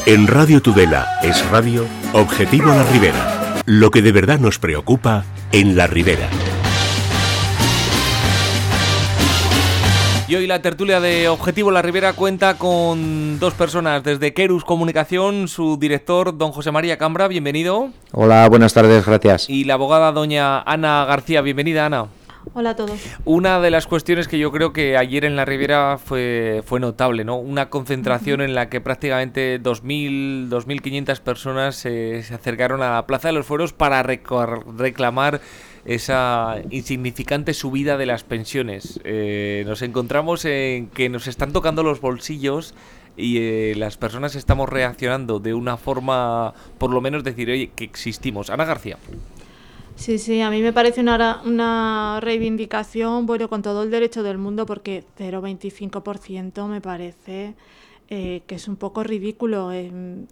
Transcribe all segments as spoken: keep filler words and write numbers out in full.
En Radio Tudela es radio Objetivo La Ribera. Lo que de verdad nos preocupa en La Ribera. Y hoy la tertulia de Objetivo La Ribera cuenta con dos personas. Desde Querus Comunicación, su director, don José María Cambra, bienvenido. Hola, buenas tardes, gracias. Y la abogada doña Ana García, bienvenida, Ana. Hola a todos. Una de las cuestiones que yo creo que ayer en La Ribera fue, fue notable, ¿no? Una concentración en la que prácticamente dos mil, dos mil quinientas personas eh, se acercaron a la Plaza de los Fueros para recor- reclamar esa insignificante subida de las pensiones. Eh, nos encontramos en que nos están tocando los bolsillos y eh, las personas estamos reaccionando de una forma, por lo menos decir, oye, que existimos. Ana García. Sí, sí, a mí me parece una, una reivindicación, bueno, con todo el derecho del mundo, porque cero coma veinticinco por ciento me parece eh, que es un poco ridículo. Eh,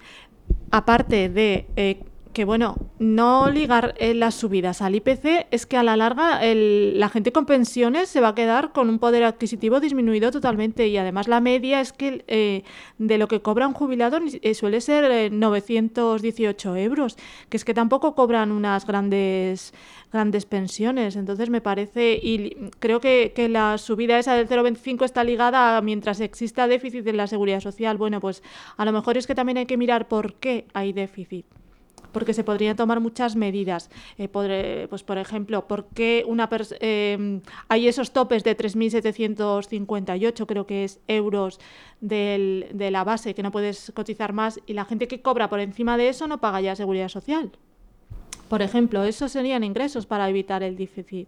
aparte de eh, que, bueno, no ligar eh, las subidas al I P C, es que a la larga el, la gente con pensiones se va a quedar con un poder adquisitivo disminuido totalmente, y además la media es que eh, de lo que cobra un jubilado eh, suele ser eh, novecientos dieciocho euros, que es que tampoco cobran unas grandes grandes pensiones. Entonces me parece, y creo que, que la subida esa del cero coma veinticinco está ligada a mientras exista déficit en la seguridad social. Bueno, pues a lo mejor es que también hay que mirar por qué hay déficit, porque se podrían tomar muchas medidas. Eh, podré, pues por ejemplo, ¿por qué una pers- eh, hay esos topes de tres mil setecientos cincuenta y ocho, creo que es, euros del, de la base, que no puedes cotizar más, y la gente que cobra por encima de eso no paga ya seguridad social? Por ejemplo, esos serían ingresos para evitar el déficit.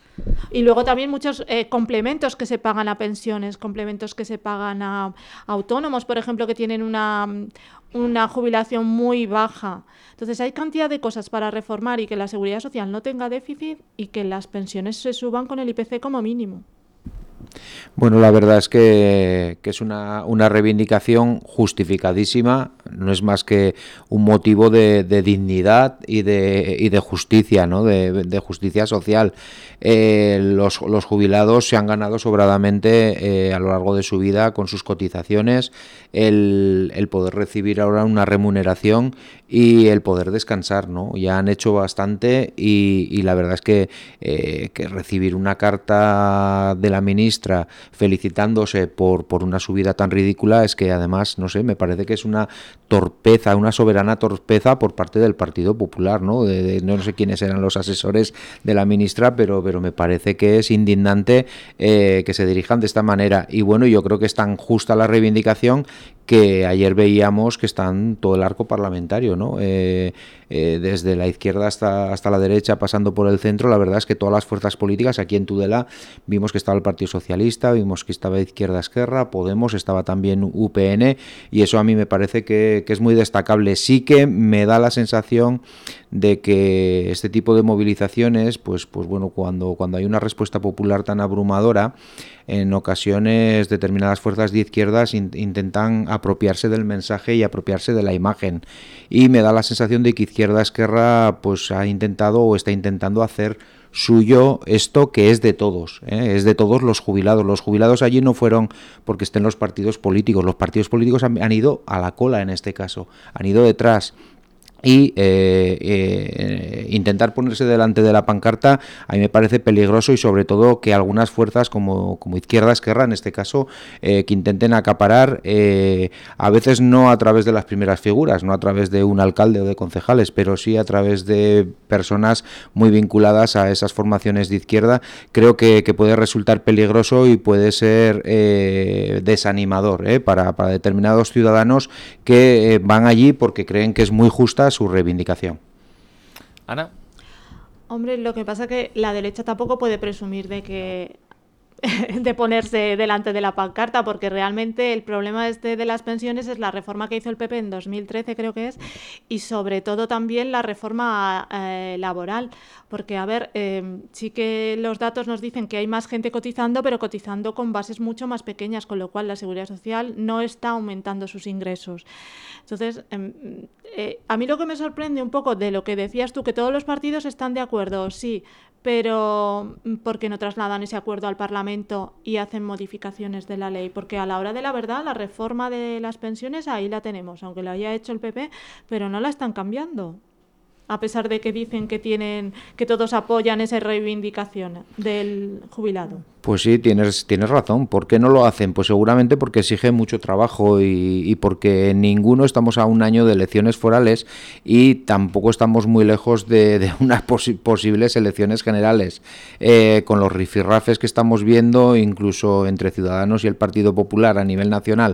Y luego también muchos eh, complementos que se pagan a pensiones, complementos que se pagan a, a autónomos, por ejemplo, que tienen una, una jubilación muy baja. Entonces hay cantidad de cosas para reformar y que la seguridad social no tenga déficit y que las pensiones se suban con el I P C como mínimo. Bueno, la verdad es que, que es una, una reivindicación justificadísima, no es más que un motivo de, de dignidad y de, y de justicia, ¿no? de, de justicia social. Eh, los, los jubilados se han ganado sobradamente eh, a lo largo de su vida con sus cotizaciones el, el poder recibir ahora una remuneración y el poder descansar, ¿no? Ya han hecho bastante y, y la verdad es que, eh, que recibir una carta de la ministra felicitándose por, por una subida tan ridícula es que además, no sé, me parece que es una torpeza, una soberana torpeza por parte del Partido Popular, ¿no? De, de, no sé quiénes eran los asesores de la ministra, pero, pero me parece que es indignante eh, que se dirijan de esta manera. Y bueno, yo creo que es tan justa la reivindicación que ayer veíamos que están todo el arco parlamentario, ¿no? Eh, eh, desde la izquierda hasta, hasta la derecha, pasando por el centro. La verdad es que todas las fuerzas políticas, aquí en Tudela vimos que estaba el Partido Socialista, vimos que estaba Izquierda Esquerra, Podemos, estaba también U P N, y eso a mí me parece que, que es muy destacable. Sí que me da la sensación de que este tipo de movilizaciones, pues, pues bueno, cuando, cuando hay una respuesta popular tan abrumadora, en ocasiones determinadas fuerzas de izquierdas in, intentan apropiarse del mensaje y apropiarse de la imagen, y me da la sensación de que Izquierda Esquerra pues ha intentado o está intentando hacer suyo esto que es de todos, ¿eh? Es de todos los jubilados. Los jubilados allí no fueron porque estén los partidos políticos, los partidos políticos han, han ido a la cola en este caso, han ido detrás. Y eh, eh, intentar ponerse delante de la pancarta a mí me parece peligroso, y sobre todo que algunas fuerzas como, como Izquierda Esquerra en este caso eh, que intenten acaparar eh, a veces no a través de las primeras figuras, no a través de un alcalde o de concejales, pero sí a través de personas muy vinculadas a esas formaciones de izquierda. Creo que, que puede resultar peligroso y puede ser eh, desanimador eh, para, para determinados ciudadanos que eh, van allí porque creen que es muy justa su reivindicación. Ana. Hombre, lo que pasa es que la derecha tampoco puede presumir de que de ponerse delante de la pancarta, porque realmente el problema este de las pensiones es la reforma que hizo el P P en dos mil trece, creo que es, y sobre todo también la reforma eh, laboral, porque a ver, eh, sí que los datos nos dicen que hay más gente cotizando, pero cotizando con bases mucho más pequeñas, con lo cual la Seguridad Social no está aumentando sus ingresos. Entonces, eh, eh, a mí lo que me sorprende un poco de lo que decías tú, que todos los partidos están de acuerdo, sí, pero ¿por qué no trasladan ese acuerdo al Parlamento y hacen modificaciones de la ley? Porque a la hora de la verdad, la reforma de las pensiones ahí la tenemos, aunque la haya hecho el P P, pero no la están cambiando, a pesar de que dicen que tienen que todos apoyan esa reivindicación del jubilado. Pues sí, tienes, tienes razón. ¿Por qué no lo hacen? Pues seguramente porque exige mucho trabajo y, y porque ninguno estamos a un año de elecciones forales y tampoco estamos muy lejos de, de unas posi- posibles elecciones generales. Eh, con los rifirrafes que estamos viendo, incluso entre Ciudadanos y el Partido Popular a nivel nacional,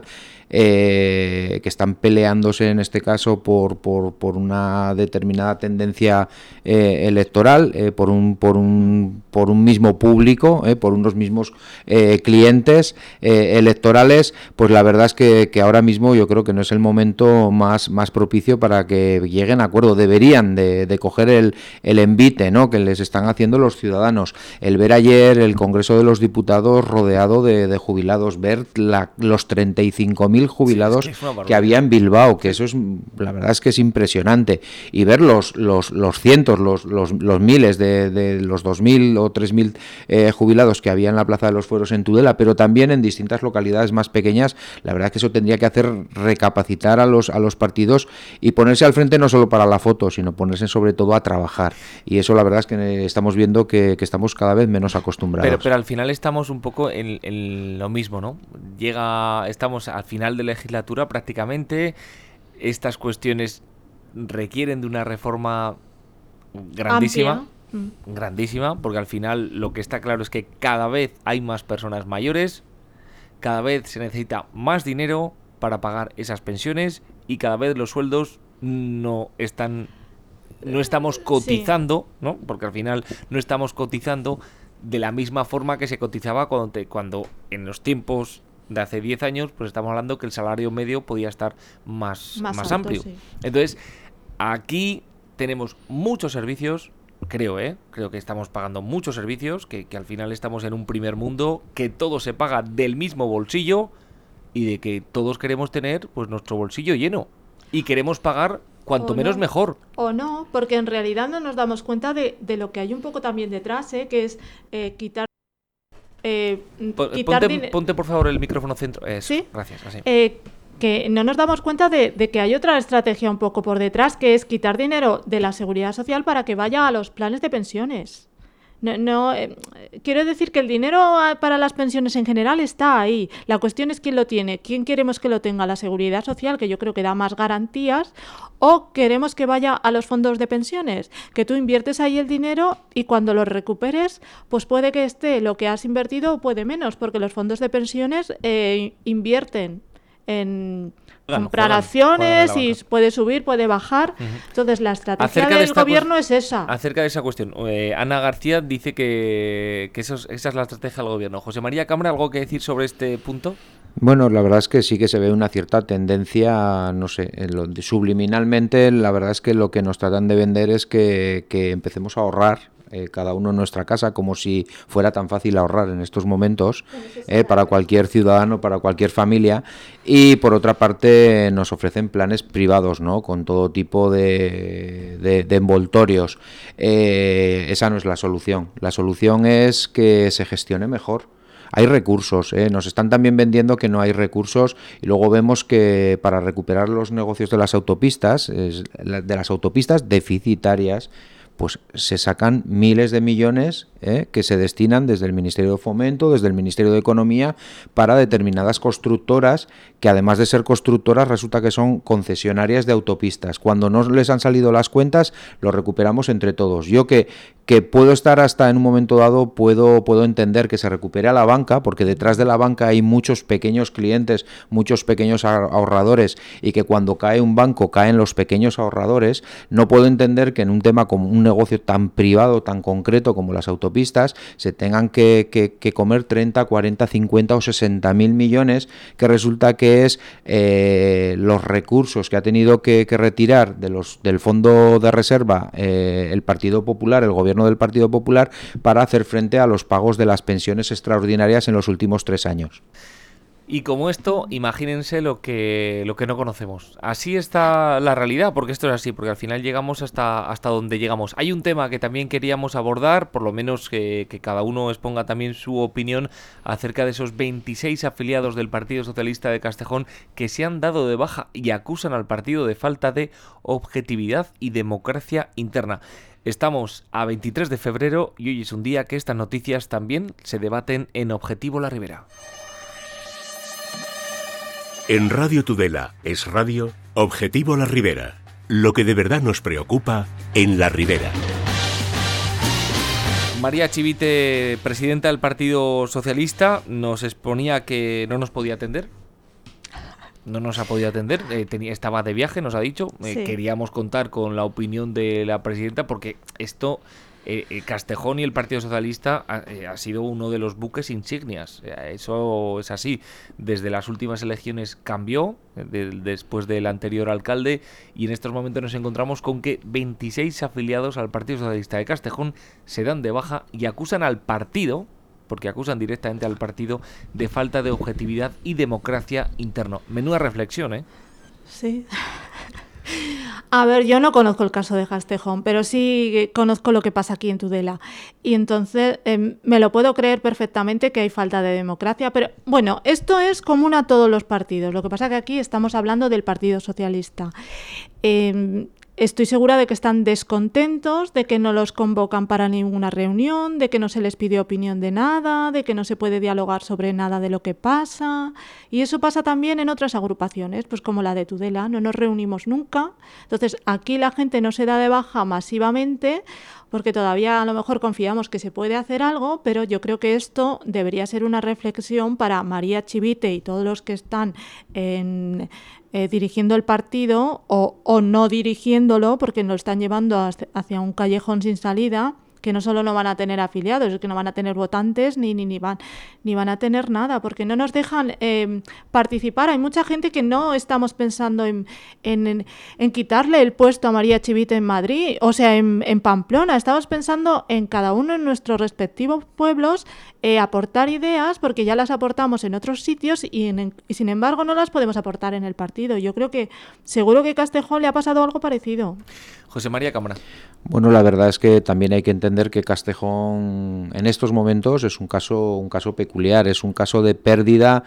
eh, que están peleándose en este caso por, por, por una determinada tendencia eh, electoral, eh, por un, por un, por un mismo público, eh, por unos mismos eh, clientes eh, electorales, pues la verdad es que, que ahora mismo yo creo que no es el momento más, más propicio para que lleguen a acuerdo. Deberían de, de coger el, el envite, ¿no?, que les están haciendo los ciudadanos. El ver ayer el Congreso de los Diputados rodeado de, de jubilados, ver la, los treinta y cinco mil jubilados sí, es que, que había en Bilbao, que eso es, la verdad es que es impresionante, y ver los, los, los cientos, los, los, los miles de, de los dos mil o tres mil eh, jubilados que había en la Plaza de los Fueros en Tudela, pero también en distintas localidades más pequeñas. La verdad es que eso tendría que hacer recapacitar a los a los partidos y ponerse al frente no solo para la foto, sino ponerse sobre todo a trabajar. Y eso la verdad es que estamos viendo que, que estamos cada vez menos acostumbrados. Pero, pero al final estamos un poco en, en lo mismo, ¿no? Llega, estamos al final de la legislatura prácticamente. Estas cuestiones requieren de una reforma grandísima. Amplia. Grandísima, porque al final lo que está claro es que cada vez hay más personas mayores, cada vez se necesita más dinero para pagar esas pensiones y cada vez los sueldos no están, no estamos cotizando, sí. ¿no? Porque al final no estamos cotizando de la misma forma que se cotizaba cuando, te, cuando en los tiempos de hace diez años, pues estamos hablando que el salario medio podía estar más, más, más alto, amplio. Sí. Entonces, aquí tenemos muchos servicios. Creo, ¿eh? Creo que estamos pagando muchos servicios, que, que al final estamos en un primer mundo, que todo se paga del mismo bolsillo y de que todos queremos tener pues nuestro bolsillo lleno y queremos pagar cuanto o menos no, mejor. O no, porque en realidad no nos damos cuenta de, de lo que hay un poco también detrás, ¿eh? Que es eh, quitar... Eh, quitar ponte, din- ponte por favor el micrófono centro. Eso, ¿sí? Gracias. Así. Eh, que no nos damos cuenta de, de que hay otra estrategia un poco por detrás, que es quitar dinero de la seguridad social para que vaya a los planes de pensiones. No, no eh, quiero decir que el dinero para las pensiones en general está ahí. La cuestión es quién lo tiene, quién queremos que lo tenga, la seguridad social, que yo creo que da más garantías, o queremos que vaya a los fondos de pensiones, que tú inviertes ahí el dinero y cuando lo recuperes, pues puede que esté lo que has invertido o puede menos, porque los fondos de pensiones eh, invierten en Juegan, comprar juegan, acciones juegan y puede subir, puede bajar. Uh-huh. Entonces la estrategia acerca del de gobierno cu- es esa. Acerca de esa cuestión, eh, Ana García dice que, que eso es, esa es la estrategia del gobierno. José María Cámara, ¿algo que decir sobre este punto? Bueno, la verdad es que sí que se ve una cierta tendencia, no sé, lo, subliminalmente, la verdad es que lo que nos tratan de vender es que, que empecemos a ahorrar. Eh, cada uno en nuestra casa, como si fuera tan fácil ahorrar en estos momentos eh, para cualquier ciudadano, para cualquier familia, y por otra parte nos ofrecen planes privados, ¿no?, con todo tipo de, de, de envoltorios. Eh, esa no es la solución. La solución es que se gestione mejor. Hay recursos, ¿eh? Nos están también vendiendo que no hay recursos y luego vemos que para recuperar los negocios de las autopistas, eh, de las autopistas deficitarias, pues se sacan miles de millones ¿eh? que se destinan desde el Ministerio de Fomento, desde el Ministerio de Economía, para determinadas constructoras que además de ser constructoras resulta que son concesionarias de autopistas. Cuando no les han salido las cuentas, lo recuperamos entre todos. Yo que, que puedo estar hasta en un momento dado, puedo, puedo entender que se recupere a la banca, porque detrás de la banca hay muchos pequeños clientes, muchos pequeños ahorradores, y que cuando cae un banco caen los pequeños ahorradores. No puedo entender que en un tema como un negocio tan privado, tan concreto como las autopistas, se tengan que, que, que comer treinta, cuarenta, cincuenta o sesenta mil millones, que resulta que es eh, los recursos que ha tenido que, que retirar de los, del fondo de reserva eh, el Partido Popular, el gobierno del Partido Popular, para hacer frente a los pagos de las pensiones extraordinarias en los últimos tres años. Y como esto, imagínense lo que, lo que no conocemos. Así está la realidad, porque esto es así, porque al final llegamos hasta, hasta donde llegamos. Hay un tema que también queríamos abordar, por lo menos que, que cada uno exponga también su opinión acerca de esos veintiséis afiliados del Partido Socialista de Castejón que se han dado de baja y acusan al partido de falta de objetividad y democracia interna. Estamos a veintitrés de febrero y hoy es un día que estas noticias también se debaten en Objetivo La Ribera. En Radio Tudela es radio Objetivo La Ribera. Lo que de verdad nos preocupa en La Ribera. María Chivite, presidenta del Partido Socialista, nos exponía que no nos podía atender. No nos ha podido atender, eh, tenía, estaba de viaje, nos ha dicho. Eh, sí. Queríamos contar con la opinión de la presidenta porque esto... Eh, Castejón y el Partido Socialista ha, eh, ha sido uno de los buques insignias. Eh, eso es así. Desde las últimas elecciones cambió, eh, de, después del anterior alcalde, y en estos momentos nos encontramos con que veintiséis afiliados al Partido Socialista de Castejón se dan de baja y acusan al partido, porque acusan directamente al partido, de falta de objetividad y democracia interno. Menuda reflexión, ¿eh? Sí. A ver, yo no conozco el caso de Castejón, pero sí conozco lo que pasa aquí en Tudela. Y entonces eh, me lo puedo creer perfectamente que hay falta de democracia, pero bueno, esto es común a todos los partidos. Lo que pasa es que aquí estamos hablando del Partido Socialista. Eh, Estoy segura de que están descontentos, de que no los convocan para ninguna reunión, de que no se les pide opinión de nada, de que no se puede dialogar sobre nada de lo que pasa. Y eso pasa también en otras agrupaciones, pues como la de Tudela, no nos reunimos nunca. Entonces aquí la gente no se da de baja masivamente porque todavía a lo mejor confiamos que se puede hacer algo, pero yo creo que esto debería ser una reflexión para María Chivite y todos los que están en... Eh, dirigiendo el partido o, o no dirigiéndolo porque nos están llevando hacia un callejón sin salida, que no solo no van a tener afiliados, es que no van a tener votantes ni, ni, ni, van, ni van a tener nada, porque no nos dejan eh, participar. Hay mucha gente que no estamos pensando en, en, en, en quitarle el puesto a María Chivite en Madrid, o sea, en, en Pamplona. Estamos pensando en cada uno en nuestros respectivos pueblos, eh, aportar ideas, porque ya las aportamos en otros sitios y, en, y sin embargo no las podemos aportar en el partido. Yo creo que seguro que a Castejón le ha pasado algo parecido. José María Cámara. Bueno, la verdad es que también hay que entender que Castejón en estos momentos es un caso, un caso peculiar, es un caso de pérdida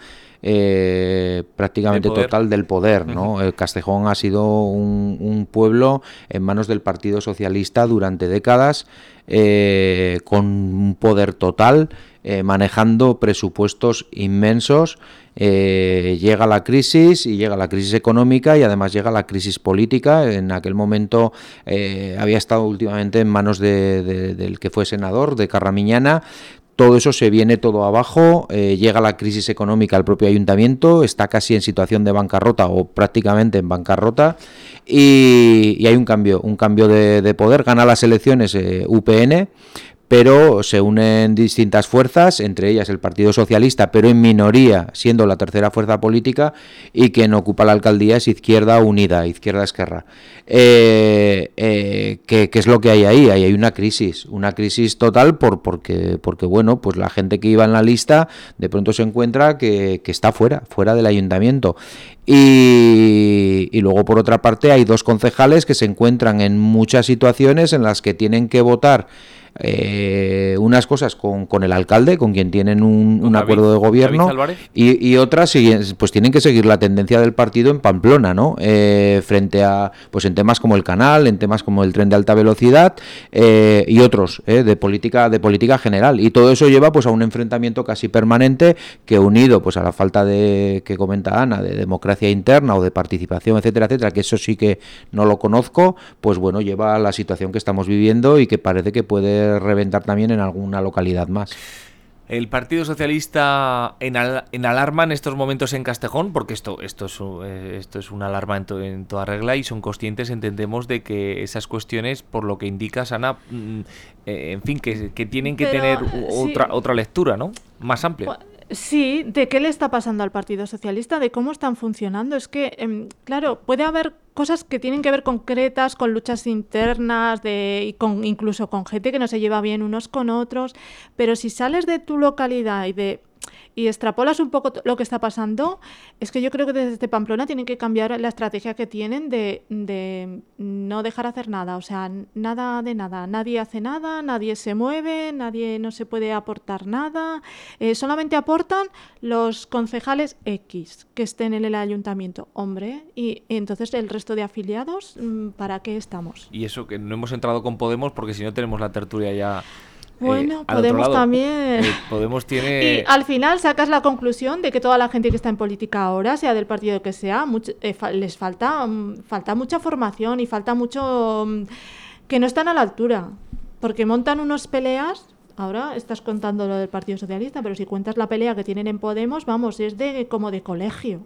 eh, prácticamente total del poder, ¿no? Uh-huh. Castejón ha sido un, un pueblo en manos del Partido Socialista durante décadas, eh, con un poder total, eh, manejando presupuestos inmensos. Eh, llega la crisis y llega la crisis económica y además llega la crisis política. En aquel momento eh, había estado últimamente en manos de, de, del que fue senador, de Carramiñana. Todo eso se viene todo abajo, eh, llega la crisis económica al propio ayuntamiento, está casi en situación de bancarrota o prácticamente en bancarrota y, y hay un cambio, un cambio de, de poder. Gana las elecciones eh, U P N, pero se unen distintas fuerzas, entre ellas el Partido Socialista, pero en minoría, siendo la tercera fuerza política, y quien ocupa la alcaldía es Izquierda Unida, Izquierda Esquerra. Eh, eh, ¿qué, ¿Qué es lo que hay ahí? Ahí hay una crisis, una crisis total por porque, porque bueno, pues la gente que iba en la lista de pronto se encuentra que, que está fuera, fuera del ayuntamiento. Y, y luego, por otra parte, hay dos concejales que se encuentran en muchas situaciones en las que tienen que votar Eh, unas cosas con, con el alcalde, con quien tienen un, un David, acuerdo de gobierno, y, y otras pues tienen que seguir la tendencia del partido en Pamplona, ¿no? Eh, frente a, pues en temas como el canal, en temas como el tren de alta velocidad eh, y otros eh, de política de política general, y todo eso lleva pues a un enfrentamiento casi permanente que, unido pues a la falta de, que comenta Ana, de democracia interna o de participación, etcétera, etcétera, que eso sí que no lo conozco, pues bueno, lleva a la situación que estamos viviendo y que parece que puede reventar también en alguna localidad más. El Partido Socialista en, al, en alarma en estos momentos en Castejón, porque esto esto es, eh, esto es una alarma en, to, en toda regla, y son conscientes, entendemos, de que esas cuestiones, por lo que indica Ana, mm, eh, en fin, que, que tienen que Pero, tener otra, sí. otra lectura, ¿no? Más amplia. Bueno, sí, de qué le está pasando al Partido Socialista, de cómo están funcionando. Es que, eh, claro, puede haber cosas que tienen que ver concretas, con luchas internas, de, y con, incluso con gente que no se lleva bien unos con otros, pero si sales de tu localidad y de y extrapolas un poco lo que está pasando, es que yo creo que desde Pamplona tienen que cambiar la estrategia que tienen de, de no dejar hacer nada, o sea, nada de nada, nadie hace nada, nadie se mueve, nadie no se puede aportar nada, eh, solamente aportan los concejales X que estén en el ayuntamiento, hombre, y, y entonces el resto de afiliados, ¿para qué estamos? Y eso que no hemos entrado con Podemos porque si no tenemos la tertulia ya. Bueno, eh, al Podemos otro lado. también. Eh, Podemos tiene. Y al final sacas la conclusión de que toda la gente que está en política ahora, sea del partido que sea, mucho, eh, fa les falta, um, falta mucha formación y falta mucho um, que no están a la altura. Porque montan unas peleas. Ahora estás contando lo del Partido Socialista, pero si cuentas la pelea que tienen en Podemos, vamos, es de como de colegio.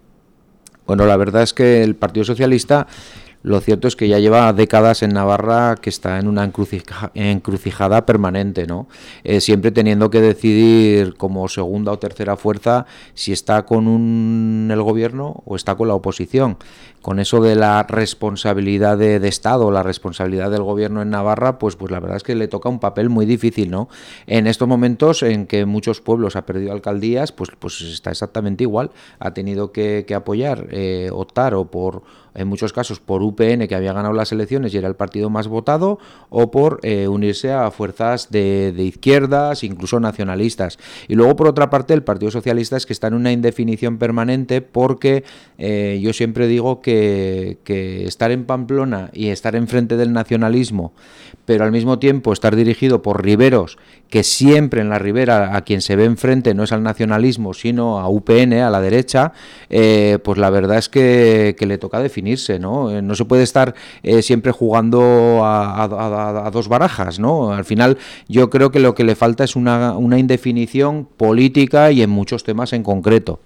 Bueno, la verdad es que el Partido Socialista, lo cierto es que ya lleva décadas en Navarra que está en una encrucija, encrucijada permanente, ¿no? Eh, siempre teniendo que decidir como segunda o tercera fuerza si está con un, el gobierno o está con la oposición. Con eso de la responsabilidad de, de Estado, la responsabilidad del gobierno en Navarra, pues, pues la verdad es que le toca un papel muy difícil, ¿no? En estos momentos en que muchos pueblos ha perdido alcaldías, pues, pues está exactamente igual. Ha tenido que, que apoyar, eh, optar o por, en muchos casos, por U P N, que había ganado las elecciones y era el partido más votado, o por eh, unirse a fuerzas de, de izquierdas, incluso nacionalistas. Y luego, por otra parte, el Partido Socialista es que está en una indefinición permanente porque eh, yo siempre digo que Que, que estar en Pamplona y estar enfrente del nacionalismo, pero al mismo tiempo estar dirigido por riberos, que siempre en la ribera a quien se ve enfrente no es al nacionalismo, sino a U P N, a la derecha, eh, pues la verdad es que, que le toca definirse, ¿no? Eh, no se puede estar eh, siempre jugando a, a, a dos barajas, ¿no? Al final yo creo que lo que le falta es una, una indefinición política y en muchos temas en concreto.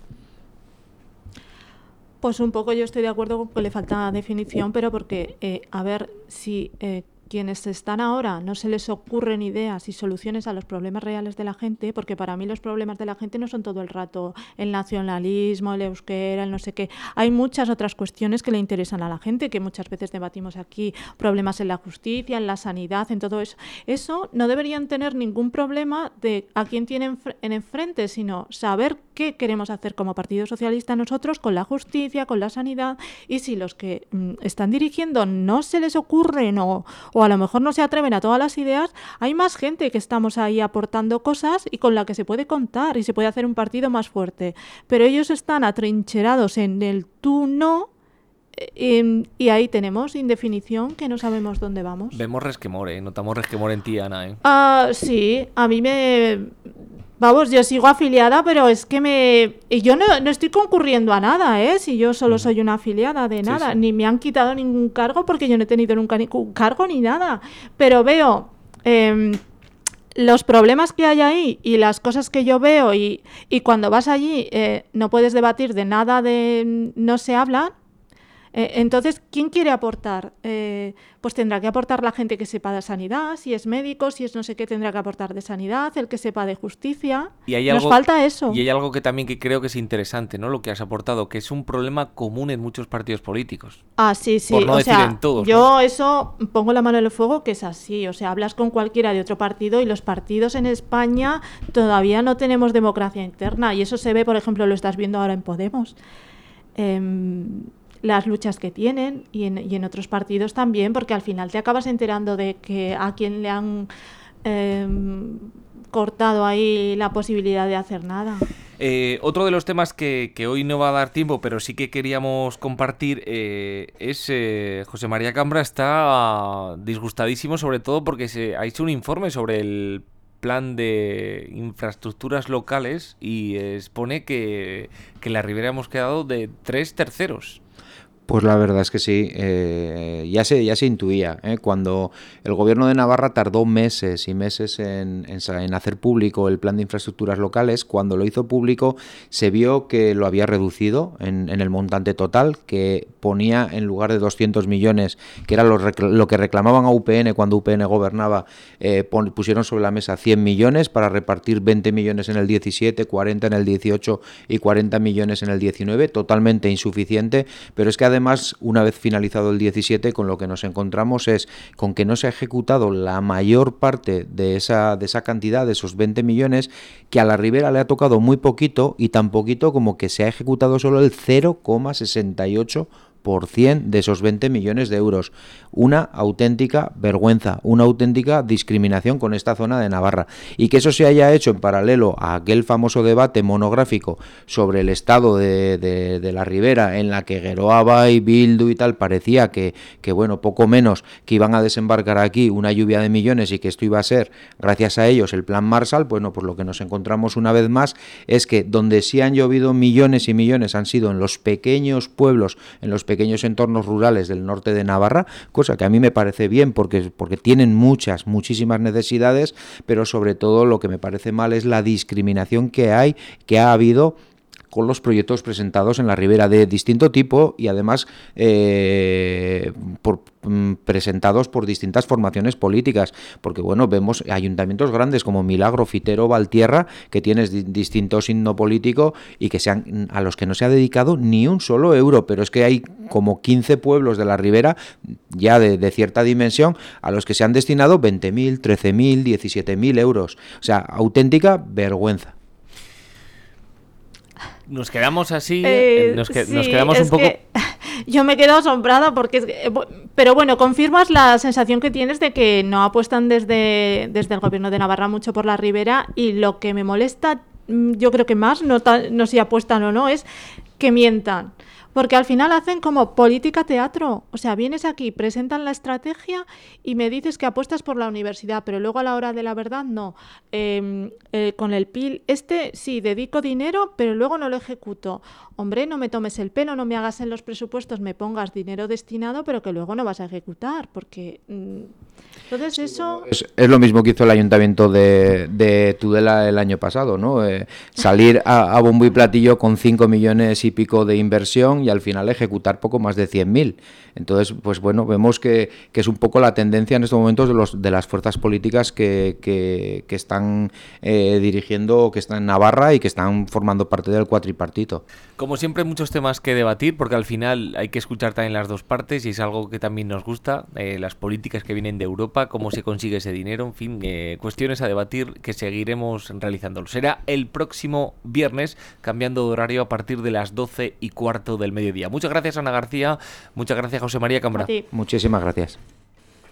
Pues un poco yo estoy de acuerdo con que le falta definición, pero porque, eh, a ver, si eh, quienes están ahora no se les ocurren ideas y soluciones a los problemas reales de la gente, porque para mí los problemas de la gente no son todo el rato el nacionalismo, el euskera, el no sé qué. Hay muchas otras cuestiones que le interesan a la gente, que muchas veces debatimos aquí, problemas en la justicia, en la sanidad, en todo eso. Eso no deberían tener ningún problema de a quién tienen en enfrente, sino saber qué queremos hacer como Partido Socialista nosotros con la justicia, con la sanidad, y si los que mm, están dirigiendo no se les ocurren o, o a lo mejor no se atreven a todas las ideas, hay más gente que estamos ahí aportando cosas y con la que se puede contar y se puede hacer un partido más fuerte. Pero ellos están atrincherados en el tú no, eh, y ahí tenemos indefinición que no sabemos dónde vamos. Vemos resquemor, ¿eh? Notamos resquemor en ti, Ana, ¿eh? Ah, sí, a mí me... Vamos, yo sigo afiliada, pero es que me... Y yo no, no estoy concurriendo a nada, ¿eh? Si yo solo soy una afiliada de nada. Sí, sí. Ni me han quitado ningún cargo porque yo no he tenido nunca ningún cargo ni nada. Pero veo eh, los problemas que hay ahí y las cosas que yo veo y, y cuando vas allí eh, no puedes debatir de nada, de no se habla. Eh, entonces, ¿quién quiere aportar? Eh, pues tendrá que aportar la gente que sepa de sanidad, si es médico, si es no sé qué, tendrá que aportar de sanidad, el que sepa de justicia. Y hay Nos algo, falta eso. Y hay algo que también que creo que es interesante, ¿no? Lo que has aportado, que es un problema común en muchos partidos políticos. Ah, sí, sí. Por no o decir sea, en todos, yo ¿no? eso pongo la mano en el fuego que es así. O sea, hablas con cualquiera de otro partido y los partidos en España todavía no tenemos democracia interna. Y eso se ve, por ejemplo, lo estás viendo ahora en Podemos. Eh, las luchas que tienen y en, y en otros partidos también, porque al final te acabas enterando de que a quien le han eh, cortado ahí la posibilidad de hacer nada. Eh, otro de los temas que, que hoy no va a dar tiempo, pero sí que queríamos compartir, eh, es eh, José María Cambra está disgustadísimo, sobre todo porque se ha hecho un informe sobre el plan de infraestructuras locales y expone que, que en la Ribera hemos quedado de tres terceros. Pues la verdad es que sí, eh, ya se ya se intuía, ¿eh? Cuando el gobierno de Navarra tardó meses y meses en, en, en hacer público el plan de infraestructuras locales, cuando lo hizo público se vio que lo había reducido en, en el montante total, que ponía en lugar de doscientos millones, que era lo, lo que reclamaban a U P N cuando U P N gobernaba, eh, pon, pusieron sobre la mesa cien millones para repartir veinte millones en el diecisiete, cuarenta en el dieciocho y cuarenta millones en el diecinueve, totalmente insuficiente, pero es que además además, una vez finalizado el diecisiete, con lo que nos encontramos es con que no se ha ejecutado la mayor parte de esa, de esa cantidad, de esos veinte millones, que a la Ribera le ha tocado muy poquito, y tan poquito como que se ha ejecutado solo el cero coma sesenta y ocho por ciento de esos veinte millones de euros. Una auténtica vergüenza, una auténtica discriminación con esta zona de Navarra. Y que eso se haya hecho en paralelo a aquel famoso debate monográfico sobre el estado de, de, de la Ribera, en la que Geroa y Bildu y tal parecía que, que, bueno, poco menos que iban a desembarcar aquí una lluvia de millones y que esto iba a ser, gracias a ellos, el plan Marshall. Bueno, pues lo que nos encontramos una vez más es que donde sí han llovido millones y millones han sido en los pequeños pueblos, en los pequeños entornos rurales del norte de Navarra, cosa que a mí me parece bien porque, porque tienen muchas, muchísimas necesidades, pero sobre todo lo que me parece mal es la discriminación que hay, que ha habido con los proyectos presentados en la Ribera de distinto tipo y además eh, por, mm, presentados por distintas formaciones políticas, porque bueno, vemos ayuntamientos grandes como Milagro, Fitero, Valtierra, que tienes di- distinto signo político y que sean, a los que no se ha dedicado ni un solo euro, pero es que hay como quince pueblos de la Ribera ya de, de cierta dimensión a los que se han destinado veinte mil, trece mil, diecisiete mil euros, o sea, auténtica vergüenza. Nos quedamos así, Eh, nos, que, sí, nos quedamos es un poco... que yo me quedo asombrada porque es que, pero bueno, confirmas la sensación que tienes de que no apuestan desde, desde el gobierno de Navarra mucho por la Ribera, y lo que me molesta, yo creo que más, no, ta- no si apuestan o no, es que mientan. Porque al final hacen como política teatro. O sea, vienes aquí, presentan la estrategia y me dices que apuestas por la universidad, pero luego a la hora de la verdad no. Eh, eh, con el P I L, este sí, dedico dinero, pero luego no lo ejecuto. Hombre, no me tomes el pelo, no me hagas en los presupuestos, me pongas dinero destinado, pero que luego no vas a ejecutar, porque... mm, entonces eso... Es, es lo mismo que hizo el ayuntamiento de, de Tudela el año pasado, ¿no? Eh, salir a, a bombo y platillo con cinco millones y pico de inversión y al final ejecutar poco más de cien mil. Entonces, pues bueno, vemos que, que es un poco la tendencia en estos momentos de, los, de las fuerzas políticas que, que, que están eh, dirigiendo, que están en Navarra y que están formando parte del cuatripartito. Como siempre, muchos temas que debatir, porque al final hay que escuchar también las dos partes y es algo que también nos gusta, eh, las políticas que vienen de Europa, cómo se consigue ese dinero, en fin, eh, cuestiones a debatir que seguiremos realizándolo. Será el próximo viernes, cambiando de horario a partir de las doce y cuarto del mediodía. Muchas gracias, Ana García, muchas gracias, José María Cambra. A ti. Muchísimas gracias.